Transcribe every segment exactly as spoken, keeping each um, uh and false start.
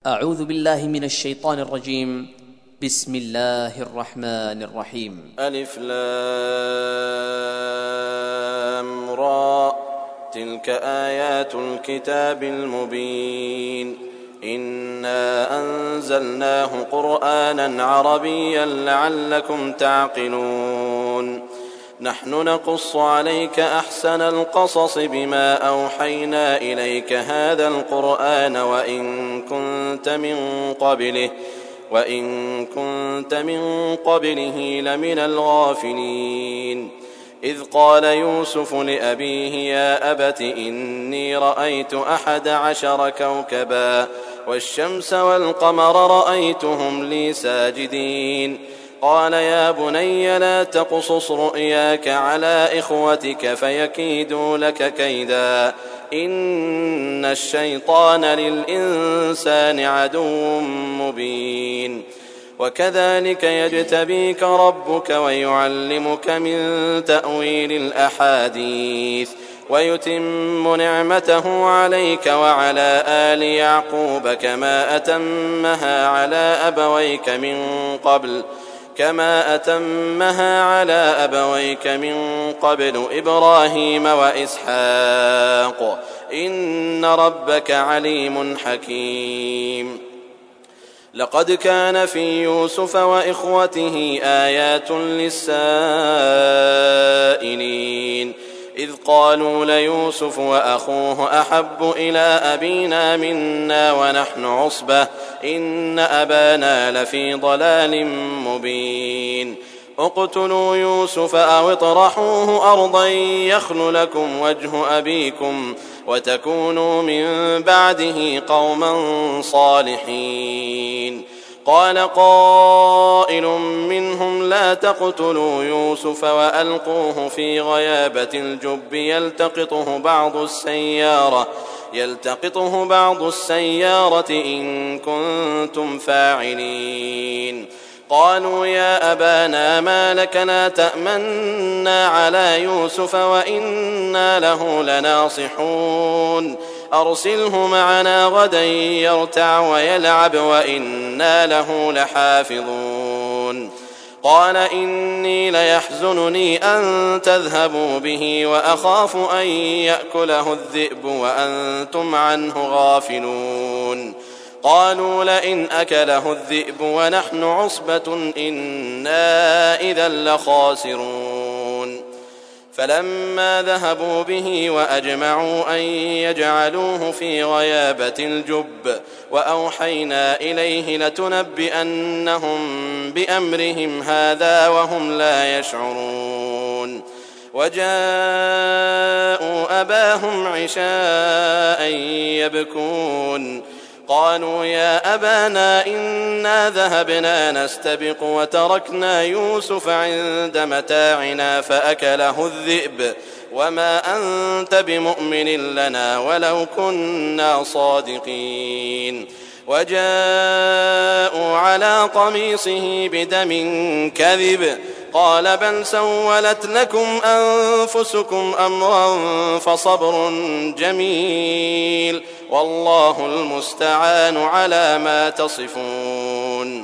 أعوذ بالله من الشيطان الرجيم. بسم الله الرحمن الرحيم. ألف لام را تلك آيات الكتاب المبين إنا أنزلناه قرآنا عربيا لعلكم تعقلون نحن نقص عليك أحسن القصص بما أوحينا إليك هذا القرآن وإن كنت من قبله وإن كنت من قبله لمن الغافلين إذ قال يوسف لأبيه يا أبت إني رأيت أحد عشر كوكبا والشمس والقمر رأيتهم لي ساجدين قال يا بني لا تقصص رؤياك على إخوتك فيكيدوا لك كيدا إن الشيطان للإنسان عدو مبين وكذلك يجتبيك ربك ويعلمك من تأويل الأحاديث ويتم نعمته عليك وعلى آل يعقوب كما أتمها على أبويك من قبل كما أتمها على أبويك من قبل إبراهيم وإسحاق إن ربك عليم حكيم لقد كان في يوسف وإخوته آيات للسائلين إذ قالوا ليوسف وأخوه أحب إلى أبينا منا ونحن عصبة إن أبانا لفي ضلال مبين اقتلوا يوسف أو اطرحوه أرضا يخل لكم وجه أبيكم وتكونوا من بعده قوما صالحين قال قائل منهم لا تقتلوا يوسف وألقوه في غيابة الجب يلتقطه بعض السيارة يلتقطه بعض السيارة إن كنتم فاعلين قالوا يا أبانا ما لك لا تأمنا على يوسف وإنا له لناصحون أرسله معنا غدا يرتع ويلعب وإنا له لحافظون قال إني ليحزنني أن تذهبوا به وأخاف أن يأكله الذئب وأنتم عنه غافلون قالوا لئن أكله الذئب ونحن عصبة إنا إذا لخاسرون فلما ذهبوا به وأجمعوا أن يجعلوه في غيابة الجب وأوحينا إليه لتنبئنهم بأمرهم هذا وهم لا يشعرون وجاءوا أباهم عشاء يبكون قالوا يا أبانا إنا ذهبنا نستبق وتركنا يوسف عند متاعنا فأكله الذئب وما أنت بمؤمن لنا ولو كنا صادقين وجاءوا على قميصه بدم كذب قال بل سولت لكم أنفسكم أمرا فصبر جميل والله المستعان على ما تصفون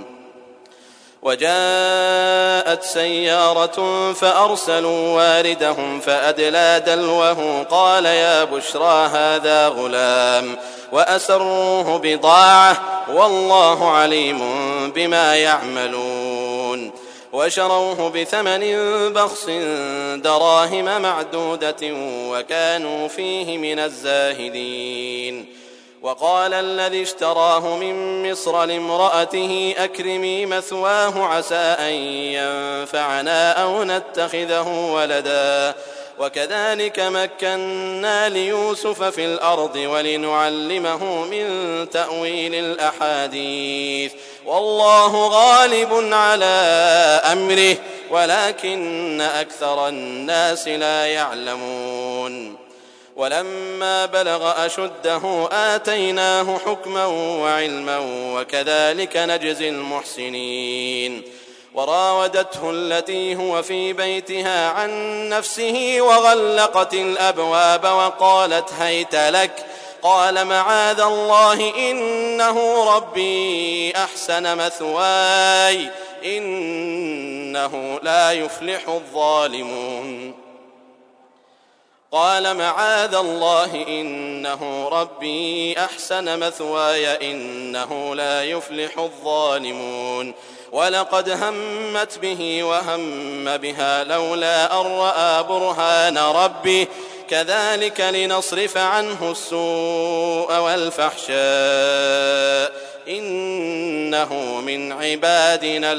وجاءت سيارة فأرسلوا واردهم فأدلى دلوه قال يا بشرى هذا غلام وأسروه بضاعة والله عليم بما يعملون وشروه بثمن بخس دراهم معدودة وكانوا فيه من الزاهدين وقال الذي اشتراه من مصر لامرأته أكرمي مثواه عسى أن ينفعنا أو نتخذه ولدا وكذلك مكنا ليوسف في الأرض ولنعلمه من تأويل الأحاديث والله غالب على أمره ولكن أكثر الناس لا يعلمون ولما بلغ أشده آتيناه حكما وعلما وكذلك نجزي المحسنين وراودته التي هو في بيتها عن نفسه وغلقت الأبواب وقالت هيت لك قال معاذ الله إنه ربي أحسن مثواي إنه لا يفلح الظالمون قال معاذ الله إنه ربي أحسن مثواي إنه لا يفلح الظالمون ولقد همت به وهم بها لولا أن رأى برهان ربه كذلك لنصرف عنه السوء والفحشاء إنه من عبادنا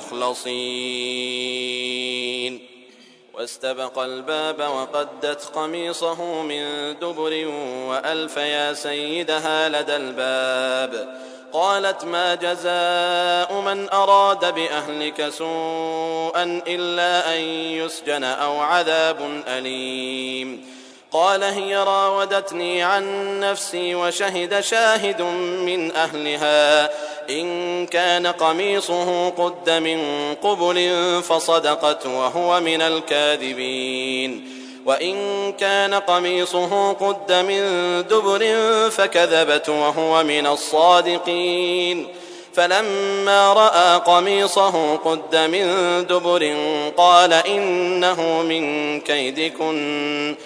المخلصين واستبق الباب وقدت قميصه من دبر وألف يا سيدها لدى الباب قالت ما جزاء من أراد بأهلك سوءا إلا أن يسجن أو عذاب أليم قال هي راودتني عن نفسي وشهد شاهد من أهلها إن كان قميصه قد من قبل فصدقت وهو من الكاذبين وإن كان قميصه قد من دبر فكذبت وهو من الصادقين فلما رأى قميصه قد من دبر قال إنه من كيدكن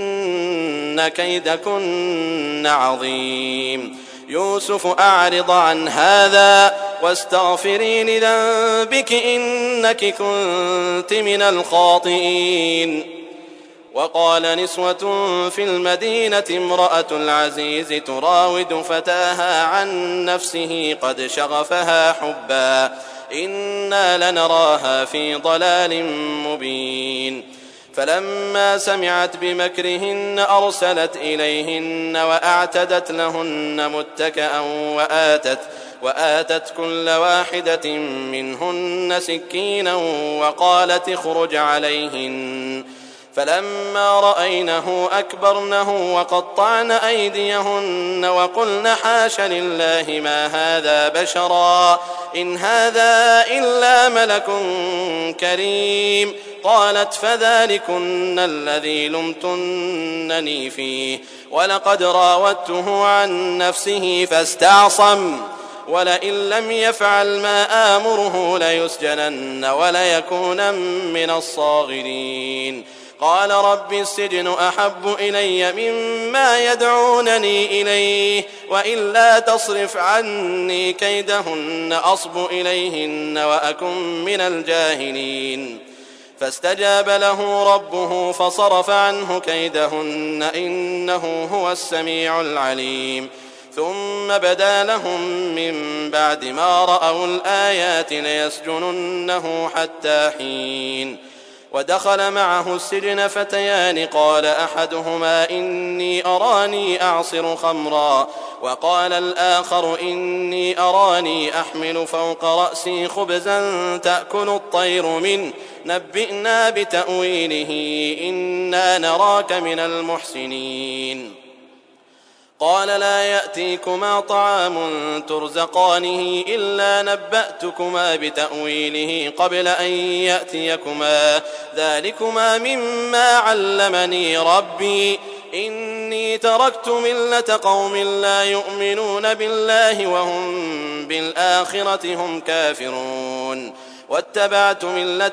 إن كيدكن عظيم يوسف أعرض عن هذا واستغفري لذنبك إنك كنت من الخاطئين وقال نسوة في المدينة امرأة العزيز تراود فتاها عن نفسه قد شغفها حبا إنا لنراها في ضلال مبين فلما سمعت بمكرهن أرسلت إليهن وأعتدت لهن متكأ وآتت, وآتت كل واحدة منهن سكينا وقالت اخرج عليهن فلما رأينه أكبرنه وقطعن أيديهن وقلن حاش لله ما هذا بشرا إن هذا إلا ملك كريم قالت فذلكن الذي لمتنني فيه ولقد راودته عن نفسه فاستعصم ولئن لم يفعل ما آمره ليسجنن وليكونن من الصاغرين قال رب السجن أحب إلي مما يدعونني إليه وإلا تصرف عني كيدهن أصب إليهن وأكن من الجاهلين فاستجاب له ربه فصرف عنه كيدهن إنه هو السميع العليم ثم بدا لهم من بعد ما رأوا الآيات ليسجننه حتى حين ودخل معه السجن فتيان قال أحدهما إني أراني أعصر خمرا وقال الآخر إني أراني أحمل فوق رأسي خبزا تأكل الطير منه نبئنا بتأويله إنا نراك من المحسنين قال لا يأتيكما طعام ترزقانه إلا نبأتكما بتأويله قبل أن يأتيكما ذلكما مما علمني ربي إني تركت ملة قوم لا يؤمنون بالله وهم بالآخرة هم كافرون واتبعت ملة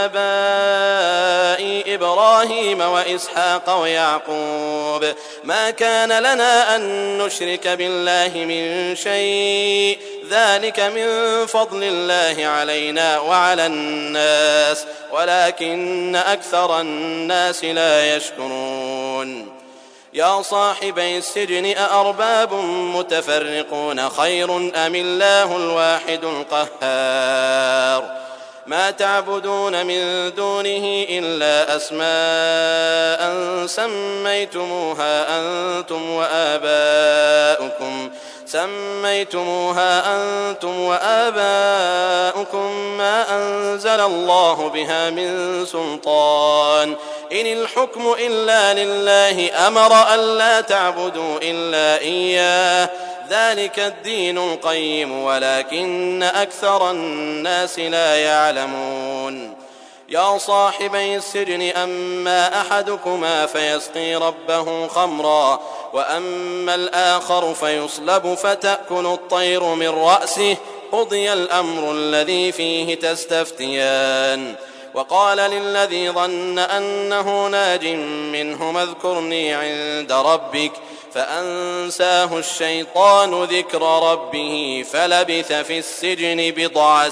آبائي إبراهيم وإسحاق ويعقوب ما كان لنا أن نشرك بالله من شيء ذلك من فضل الله علينا وعلى الناس ولكن أكثر الناس لا يشكرون يا صاحبي السجن أأرباب متفرقون خير أم الله الواحد القهار ما تعبدون من دونه إلا أسماء سميتموها أنتم وآباؤكم سميتموها أنتم وآباؤكم ما أنزل الله بها من سلطان إن الحكم إلا لله أمر ألا تعبدوا إلا إياه ذلك الدين القيم ولكن أكثر الناس لا يعلمون يا صاحبي السجن أما أحدكما فيسقي ربه خمرا وأما الآخر فيصلب فتأكل الطير من رأسه قضي الأمر الذي فيه تستفتيان. وقال للذي ظن أنه ناج منهما اذكرني عند ربك فأنساه الشيطان ذكر ربه فلبث في السجن بضع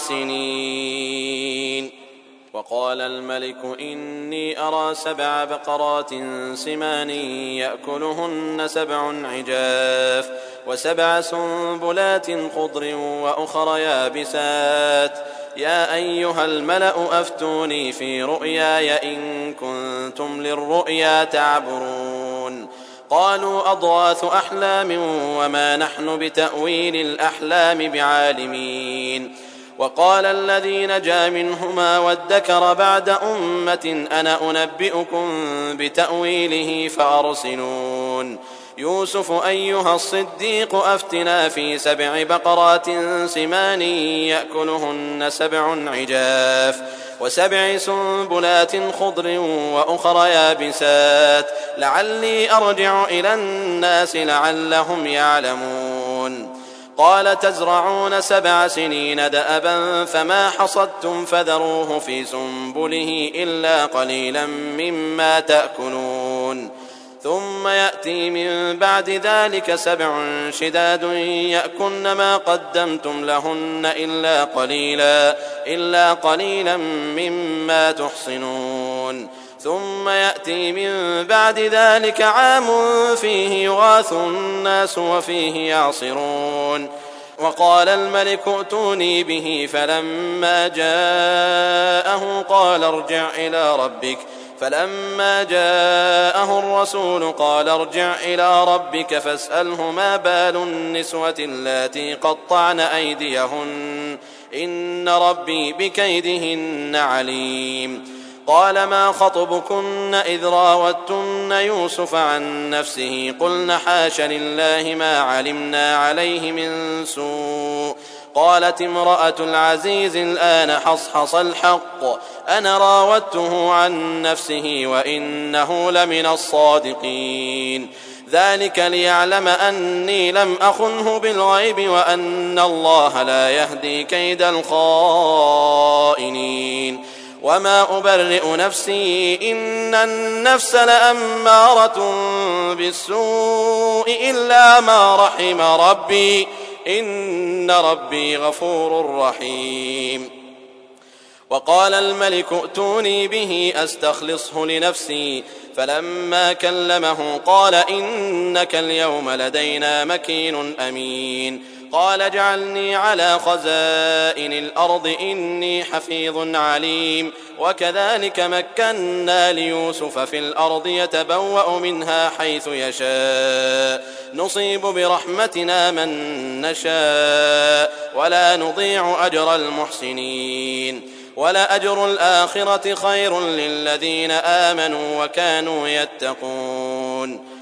سنين. وقال الملك إني أرى سبع بقرات سمان يأكلهن سبع عجاف وسبع سنبلات خضر وأخر يابسات يا أيها الملأ أفتوني في رؤياي إن كنتم للرؤيا تعبرون. قالوا أضغاث أحلام وما نحن بتأويل الأحلام بعالمين. وقال الذي نجا منهما وادكر بعد أمة أنا أنبئكم بتأويله فأرسلون. يوسف أيها الصديق أفتنا في سبع بقرات سمان يأكلهن سبع عجاف وسبع سنبلات خضر وأخر يابسات لعلي أرجع إلى الناس لعلهم يعلمون. قال تزرعون سبع سنين دأبا فما حصدتم فذروه في سنبله إلا قليلا مما تأكلون ثم يأتي من بعد ذلك سبع شداد يأكلن ما قدمتم لهن إلا قليلا, إلا قليلا مما تحصنون ثم يأتي من بعد ذلك عام فيه يغاث الناس وفيه يعصرون. وقال الملك ائتوني به فلما جاءه قال ارجع إلى ربك فلما جاءه الرسول قال ارجع إلى ربك فاسأله ما بال النسوة اللاتي قطعن أيديهن إن ربي بكيدهن عليم. قال ما خطبكن إذ راوتن يوسف عن نفسه قلن حاش لله ما علمنا عليه من سوء. قالت امرأة العزيز الآن حصحص الحق أنا راودته عن نفسه وإنه لمن الصادقين. ذلك ليعلم أني لم أخنه بالغيب وأن الله لا يهدي كيد الخائنين. وما أبرئ نفسي إن النفس لأمارة بالسوء إلا ما رحم ربي إن ربي غفور رحيم. وقال الملك ائتوني به أستخلصه لنفسي فلما كلمه قال إنك اليوم لدينا مكين أمين. قال اجعلني على خزائن الأرض إني حفيظ عليم. وكذلك مكنا ليوسف في الأرض يتبوأ منها حيث يشاء نصيب برحمتنا من نشاء ولا نضيع أجر المحسنين. ولأجر الآخرة خير للذين آمنوا وكانوا يتقون.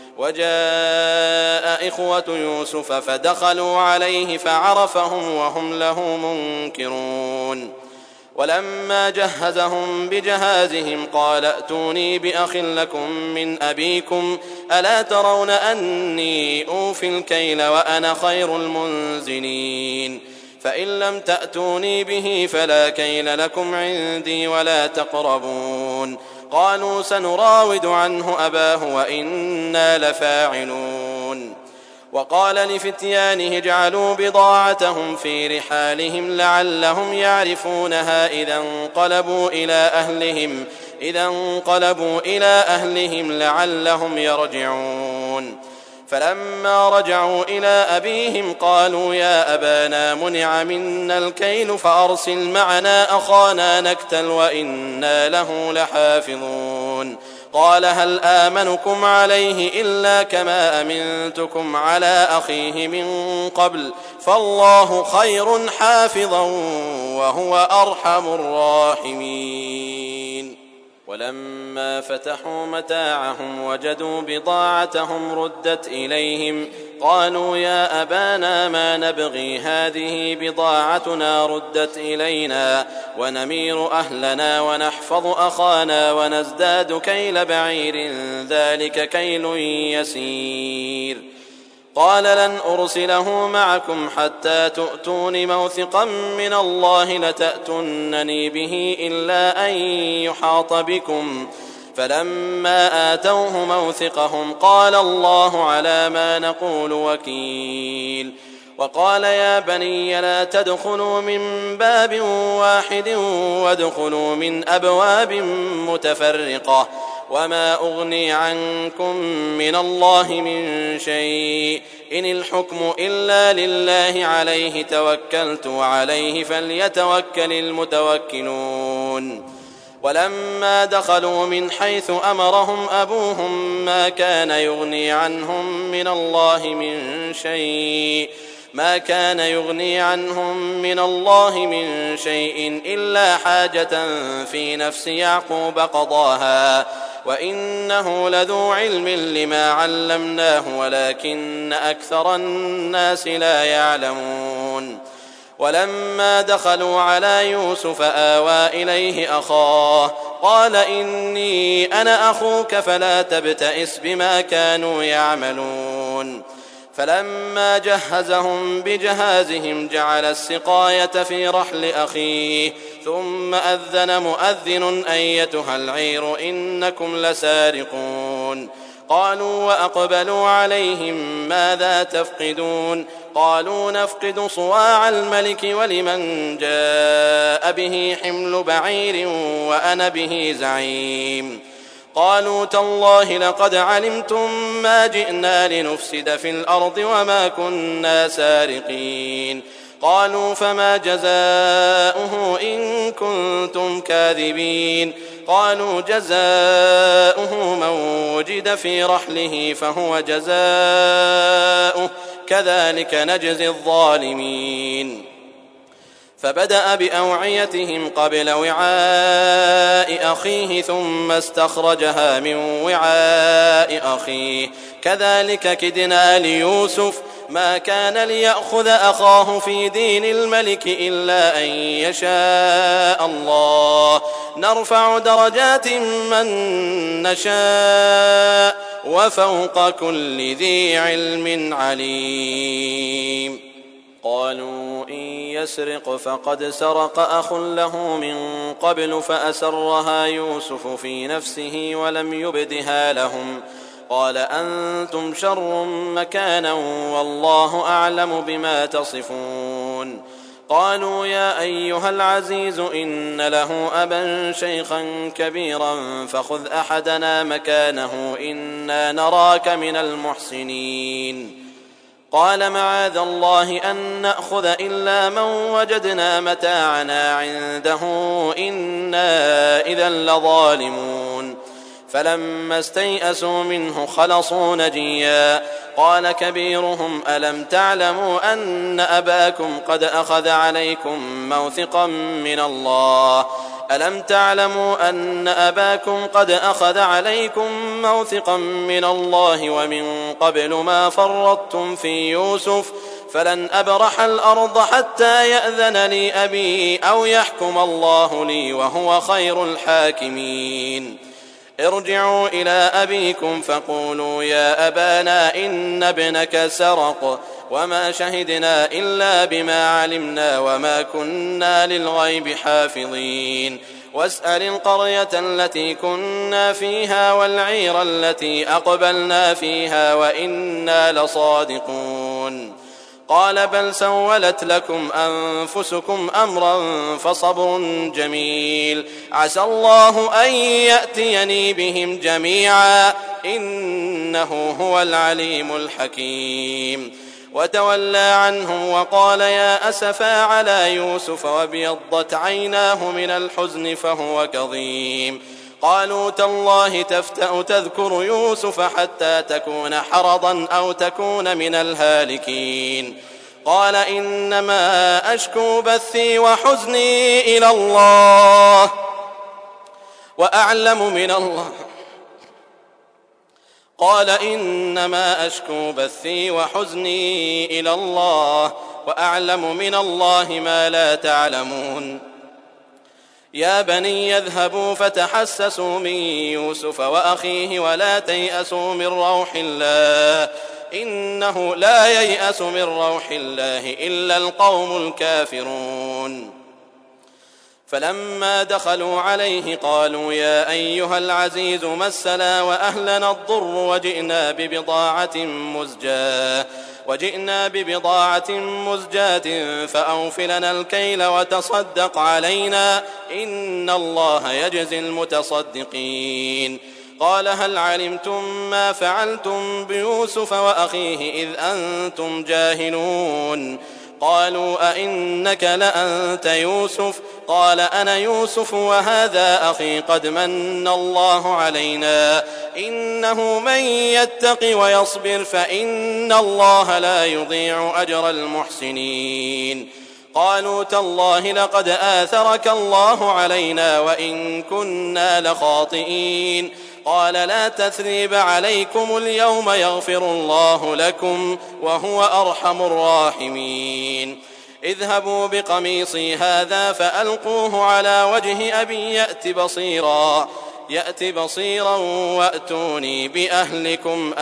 وجاء إخوة يوسف فدخلوا عليه فعرفهم وهم له منكرون. ولما جهزهم بجهازهم قال ائتوني بأخ لكم من أبيكم ألا ترون أني أوفي الكيل وأنا خير المنزلين. فإن لم تأتوني به فلا كيل لكم عندي ولا تقربون. قالوا سنراود عنه أباه وإنا لفاعلون. وقال لفتيانه اجعلوا بضاعتهم في رحالهم لعلهم يعرفونها إذا انقلبوا إلى أهلهم إذا انقلبوا إلى أهلهم لعلهم يرجعون. فلما رجعوا إلى أبيهم قالوا يا أبانا منع منا الكيل فأرسل معنا أخانا نكتل وإنا له لحافظون. قال هل آمنكم عليه إلا كما أمنتكم على أخيه من قبل فالله خير حافظا وهو أرحم الراحمين. ولما فتحوا متاعهم وجدوا بضاعتهم ردت إليهم قالوا يا أبانا ما نبغي هذه بضاعتنا ردت إلينا ونمير أهلنا ونحفظ أخانا ونزداد كيل بعير ذلك كيل يسير. قال لن أرسله معكم حتى تؤتون موثقا من الله لتأتونني به إلا أن يحاط بكم. فلما آتوه موثقهم قال الله على ما نقول وكيل. وقال يا بني لا تدخلوا من باب واحد وادخلوا من أبواب متفرقة وما أغني عنكم من الله من شيء إن الحكم إلا لله عليه توكلت وعليه فليتوكل المتوكلون. ولما دخلوا من حيث أمرهم أبوهم ما كان يغني عنهم من الله من شيء ما كان يغني عنهم من الله من شيء إلا حاجة في نفس يعقوب قضاها وإنه لذو علم لما علمناه ولكن أكثر الناس لا يعلمون. ولما دخلوا على يوسف آوى إليه أخاه قال إني أنا أخوك فلا تبتئس بما كانوا يعملون. فلما جهزهم بجهازهم جعل السقاية في رحل أخيه ثم أذن مؤذن أيتها العير إنكم لسارقون. قالوا وأقبلوا عليهم ماذا تفقدون قالوا نفقد صواع الملك ولمن جاء به حمل بعير وأنا به زعيم. قالوا تالله لقد علمتم ما جئنا لنفسد في الأرض وما كنا سارقين. قالوا فما جزاؤه إن كنتم كاذبين. قالوا جزاؤه من وجد في رحله فهو جزاؤه كذلك نجزي الظالمين. فبدأ بأوعيتهم قبل وعاء أخيه ثم استخرجها من وعاء أخيه كذلك كدنا ليوسف ما كان ليأخذ أخاه في دين الملك إلا أن يشاء الله نرفع درجات من نشاء وفوق كل ذي علم عليم. قالوا إن يسرق فقد سرق أخ له من قبل فأسرها يوسف في نفسه ولم يبدها لهم قال أنتم شر مكانا والله أعلم بما تصفون. قالوا يا أيها العزيز إن له أبا شيخا كبيرا فخذ أحدنا مكانه إنا نراك من المحسنين. قال معاذ الله أن نأخذ إلا من وجدنا متاعنا عنده إنا إذا لظالمون. فلما استيئسوا منه خلصوا نجيا قال كبيرهم ألم تعلموا أن أباكم قد أخذ عليكم موثقا من الله ألم تعلموا أن أباكم قد أخذ عليكم موثقا من الله ومن قبل ما فرطتم في يوسف فلن أبرح الأرض حتى يأذن لي أبي أو يحكم الله لي وهو خير الحاكمين. ارجعوا إلى أبيكم فقولوا يا أبانا إن ابنك سرق وما شهدنا إلا بما علمنا وما كنا للغيب حافظين. واسأل القرية التي كنا فيها والعير التي أقبلنا فيها وإنا لصادقون. قال بل سولت لكم أنفسكم أمرا فصبر جميل عسى الله أن يأتيني بهم جميعا إنه هو العليم الحكيم. وتولى عنهم وقال يا أسفا على يوسف وابيضت عيناه من الحزن فهو كظيم. قالوا تالله تفتأ تذكر يوسف حتى تكون حرضا أو تكون من الهالكين. قال إنما أشكو بثي وحزني إلى الله وأعلم من الله قال إنما أشكو بثي وحزني إلى الله وأعلم من الله ما لا تعلمون يا بني يذهبوا فتحسسوا من يوسف وأخيه ولا تيأسوا من روح الله إنه لا ييأس من روح الله إلا القوم الكافرون فلما دخلوا عليه قالوا يا أيها العزيز مسنا وأهلنا الضر وجئنا ببضاعة مزجاة وجئنا ببضاعة مزجاة فأوف لنا الكيل وتصدق علينا إن الله يجزي المتصدقين قال هل علمتم ما فعلتم بيوسف وأخيه إذ أنتم جاهلون قالوا أئنك لأنت يوسف قال أنا يوسف وهذا أخي قد من الله علينا إنه من يتق ويصبر فإن الله لا يضيع أجر المحسنين قالوا تالله لقد آثرك الله علينا وإن كنا لخاطئين قال لا تثريب عليكم اليوم يغفر الله لكم وهو أرحم الراحمين اذهبوا بقميصي هذا فألقوه على وجه أبي يأت بصيرا يأت بصيرا وأتوني بأهلكم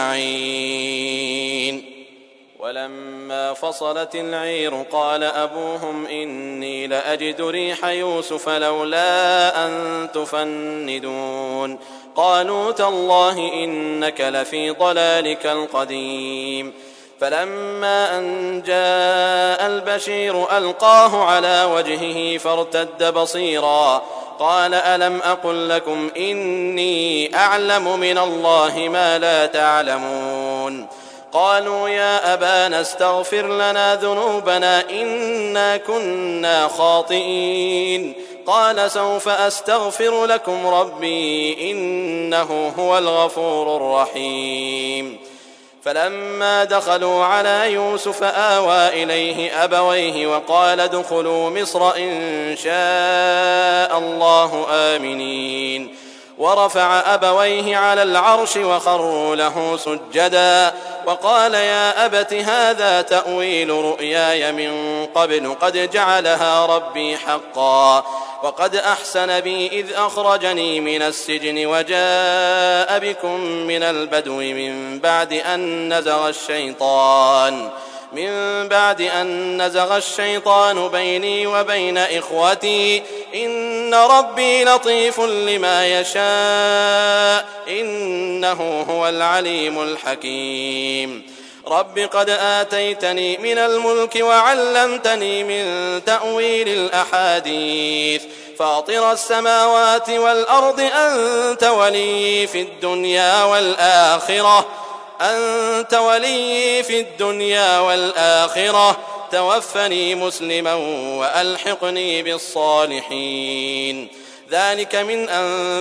أجمعين ولما فصلت العير قال أبوهم إني لأجد ريح يوسف لولا أن تفندون قالوا تالله إنك لفي ضلالك القديم فلما أن جاء البشير ألقاه على وجهه فارتد بصيرا قال ألم أقل لكم إني أعلم من الله ما لا تعلمون قالوا يا أبانا استغفر لنا ذنوبنا إنا كنا خاطئين قال سوف أستغفر لكم ربي إنه هو الغفور الرحيم فلما دخلوا على يوسف آوى إليه أبويه وقال ادخلوا مصر إن شاء الله آمنين ورفع أبويه على العرش وخروا له سجدا وقال يا أبت هذا تأويل رؤياي من قبل قد جعلها ربي حقا وقد أحسن بي إذ أخرجني من السجن وجاء بكم من البدو من بعد أن نزغ الشيطان من بعد أن نزغ الشيطان بيني وبين إخوتي إن ربي لطيف لما يشاء إنه هو العليم الحكيم رب قد آتيتني من الملك وعلمتني من تأويل الأحاديث فاطر السماوات والأرض أنت ولي في الدنيا والآخرة أنت ولي في الدنيا والآخرة توفني مسلما وألحقني بالصالحين ذلك من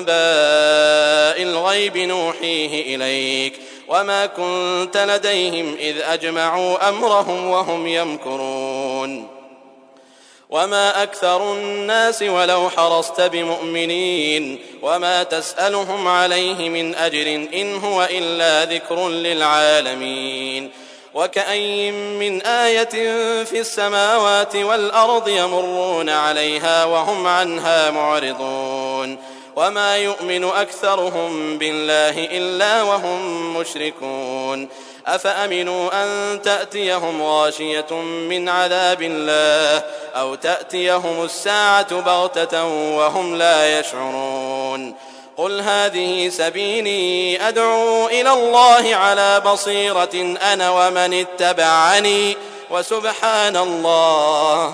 أنباء الغيب نوحيه إليك وما كنت لديهم إذ أجمعوا أمرهم وهم يمكرون وما أكثر الناس ولو حرصت بمؤمنين وما تسألهم عليه من أجر إن هو إلا ذكر للعالمين وكأي من آية في السماوات والأرض يمرون عليها وهم عنها معرضون وما يؤمن أكثرهم بالله إلا وهم مشركون أفأمنوا أن تأتيهم غاشية من عذاب الله أو تأتيهم الساعة بغتة وهم لا يشعرون قل هذه سبيلي أدعو إلى الله على بصيرة أنا ومن اتبعني وسبحان الله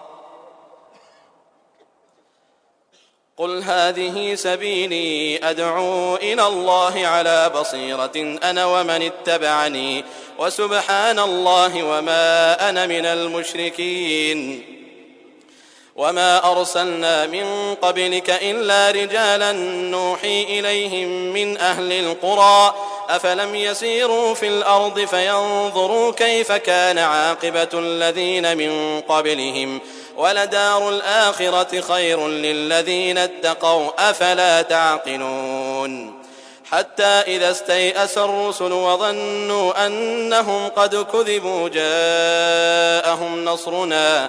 قل هذه سبيلي أدعو إلى الله على بصيرة أنا ومن اتبعني وسبحان الله وما أنا من المشركين وما أرسلنا من قبلك إلا رجالا نوحي إليهم من أهل القرى أفلم يسيروا في الأرض فينظروا كيف كان عاقبة الذين من قبلهم ولدار الآخرة خير للذين اتقوا أفلا تعقلون حتى إذا استيأس الرسل وظنوا أنهم قد كذبوا جاءهم نصرنا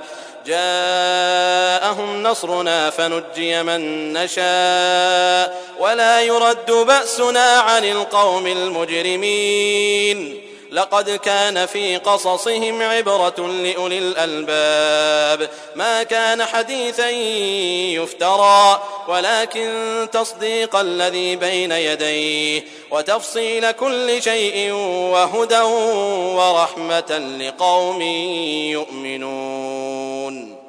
جاءهم نصرنا فنجي من نشاء ولا يرد بأسنا عن القوم المجرمين لقد كان في قصصهم عبرة لأولي الألباب ما كان حديثا يفترى ولكن تصديق الذي بين يديه وتفصيل كل شيء وهدى ورحمة لقوم يؤمنون.